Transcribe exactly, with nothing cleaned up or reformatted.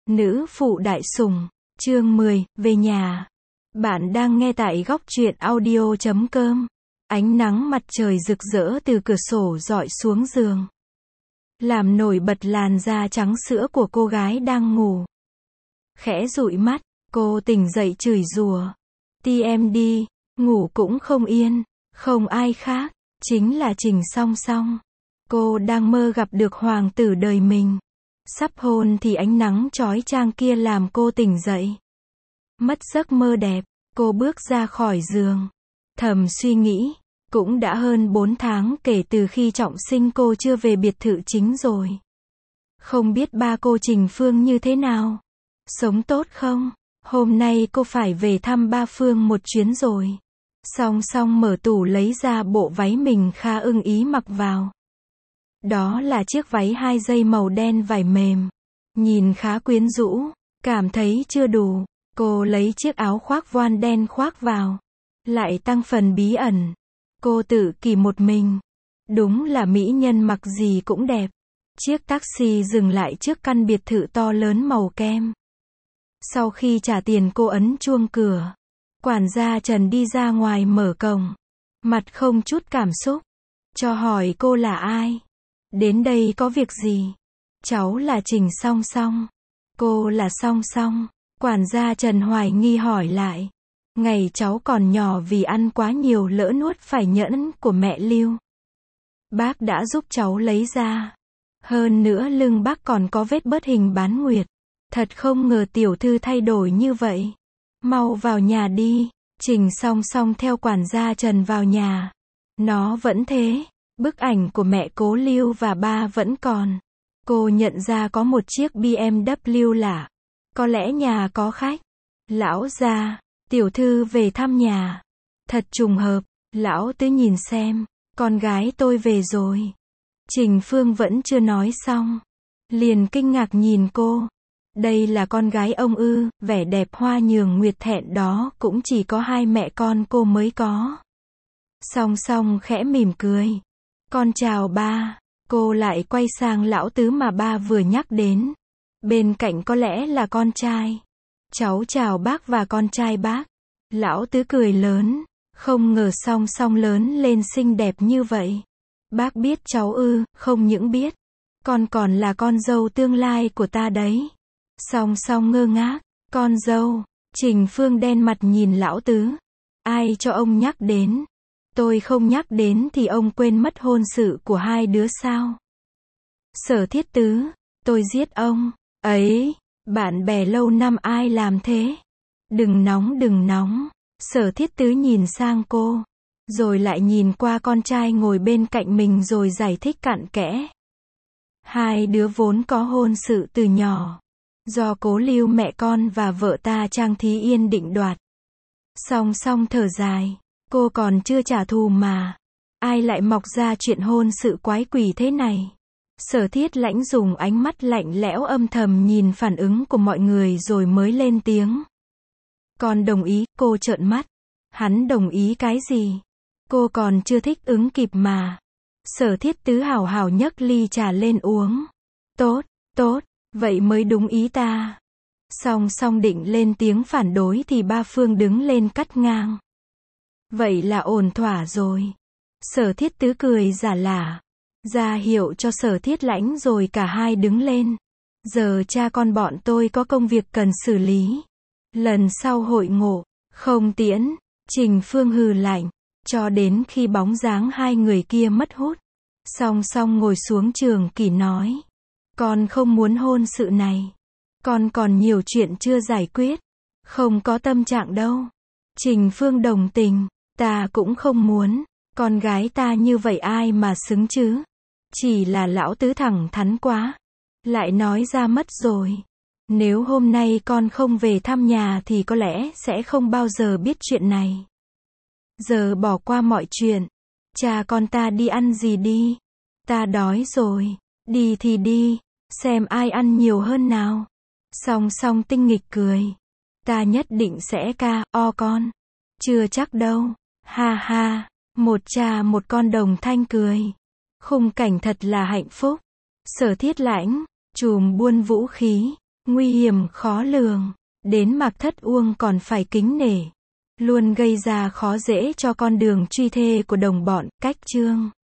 Nữ phụ đại sủng, chương mười, về nhà. Bạn đang nghe tại góc truyện audio chấm com. Ánh nắng mặt trời rực rỡ từ cửa sổ rọi xuống giường, làm nổi bật làn da trắng sữa của cô gái đang ngủ. Khẽ dụi mắt, cô tỉnh dậy chửi rủa. Ti em đi, ngủ cũng không yên, không ai khác, chính là Trình Song Song. Cô đang mơ gặp được hoàng tử đời mình. Sắp hôn thì ánh nắng chói chang kia làm cô tỉnh dậy. Mất giấc mơ đẹp, cô bước ra khỏi giường. Thầm suy nghĩ, cũng đã hơn bốn tháng kể từ khi trọng sinh cô chưa về biệt thự chính rồi. Không biết ba cô Trình Phương như thế nào? Sống tốt không? Hôm nay cô phải về thăm ba Phương một chuyến rồi. Song Song mở tủ lấy ra bộ váy mình khá ưng ý mặc vào. Đó là chiếc váy hai dây màu đen vải mềm. Nhìn khá quyến rũ, cảm thấy chưa đủ. Cô lấy chiếc áo khoác voan đen khoác vào. Lại tăng phần bí ẩn. Cô tự kỷ một mình. Đúng là mỹ nhân mặc gì cũng đẹp. Chiếc taxi dừng lại trước căn biệt thự to lớn màu kem. Sau khi trả tiền cô ấn chuông cửa. Quản gia Trần đi ra ngoài mở cổng. Mặt không chút cảm xúc. Cho hỏi cô là ai? Đến đây có việc gì? Cháu là Trình Song Song. Cô là Song Song. Quản gia Trần hoài nghi hỏi lại. Ngày cháu còn nhỏ vì ăn quá nhiều lỡ nuốt phải nhẫn của mẹ Lưu. Bác đã giúp cháu lấy ra. Hơn nữa lưng bác còn có vết bớt hình bán nguyệt. Thật không ngờ tiểu thư thay đổi như vậy. Mau vào nhà đi. Trình Song Song theo quản gia Trần vào nhà. Nó vẫn thế. Bức ảnh của mẹ cố Lưu và ba vẫn còn. Cô nhận ra có một chiếc bê em vê lạ. Có lẽ nhà có khách. Lão gia, tiểu thư về thăm nhà. Thật trùng hợp. Lão tứ nhìn xem. Con gái tôi về rồi. Trình Phương vẫn chưa nói xong. Liền kinh ngạc nhìn cô. Đây là con gái ông ư? Vẻ đẹp hoa nhường nguyệt thẹn đó cũng chỉ có hai mẹ con cô mới có. Song Song khẽ mỉm cười. Con chào ba. Cô lại quay sang lão tứ mà ba vừa nhắc đến. Bên cạnh có lẽ là con trai. Cháu chào bác và con trai bác. Lão tứ cười lớn. Không ngờ Song Song lớn lên xinh đẹp như vậy. Bác biết cháu ư? Không những biết. Con còn là con dâu tương lai của ta đấy. Song Song ngơ ngác. Con dâu. Trình Phương đen mặt nhìn lão tứ. Ai cho ông nhắc đến? Tôi không nhắc đến thì ông quên mất hôn sự của hai đứa sao? Sở Thiết Tứ, tôi giết ông. Ấy, bạn bè lâu năm ai làm thế? Đừng nóng đừng nóng. Sở Thiết Tứ nhìn sang cô, rồi lại nhìn qua con trai ngồi bên cạnh mình rồi giải thích cặn kẽ. Hai đứa vốn có hôn sự từ nhỏ. Do cố Lưu mẹ con và vợ ta Trang Thí Yên định đoạt. Song Song thở dài. Cô còn chưa trả thù mà. Ai lại mọc ra chuyện hôn sự quái quỷ thế này? Sở Thiết Lãnh dùng ánh mắt lạnh lẽo âm thầm nhìn phản ứng của mọi người rồi mới lên tiếng. Con đồng ý, cô trợn mắt. Hắn đồng ý cái gì? Cô còn chưa thích ứng kịp mà. Sở Thiết Tứ hào hào nhấc ly trà lên uống. Tốt, tốt, vậy mới đúng ý ta. Song Song định lên tiếng phản đối thì ba Phương đứng lên cắt ngang. Vậy là ổn thỏa rồi. Sở Thiết Tứ cười giả lả. Ra hiệu cho Sở Thiết Lãnh rồi cả hai đứng lên. Giờ cha con bọn tôi có công việc cần xử lý. Lần sau hội ngộ, không tiễn. Trình Phương hừ lạnh. Cho đến khi bóng dáng hai người kia mất hút. Song Song ngồi xuống trường kỷ nói. Con không muốn hôn sự này. Con còn nhiều chuyện chưa giải quyết. Không có tâm trạng đâu. Trình Phương đồng tình. Ta cũng không muốn. Con gái ta như vậy ai mà xứng chứ? Chỉ là lão tứ thẳng thắn quá. Lại nói ra mất rồi. Nếu hôm nay con không về thăm nhà thì có lẽ sẽ không bao giờ biết chuyện này. Giờ bỏ qua mọi chuyện. Cha con ta đi ăn gì đi. Ta đói rồi. Đi thì đi. Xem ai ăn nhiều hơn nào. Song Song tinh nghịch cười. Ta nhất định sẽ ca o con. Chưa chắc đâu. Ha ha. Một cha một con đồng thanh cười. Khung cảnh thật là hạnh phúc. Sở Thiết Lãnh, chùm buôn vũ khí, nguy hiểm khó lường, đến Mạc Thất Uông còn phải kính nể, luôn gây ra khó dễ cho con đường truy thê của đồng bọn, Cách Chương.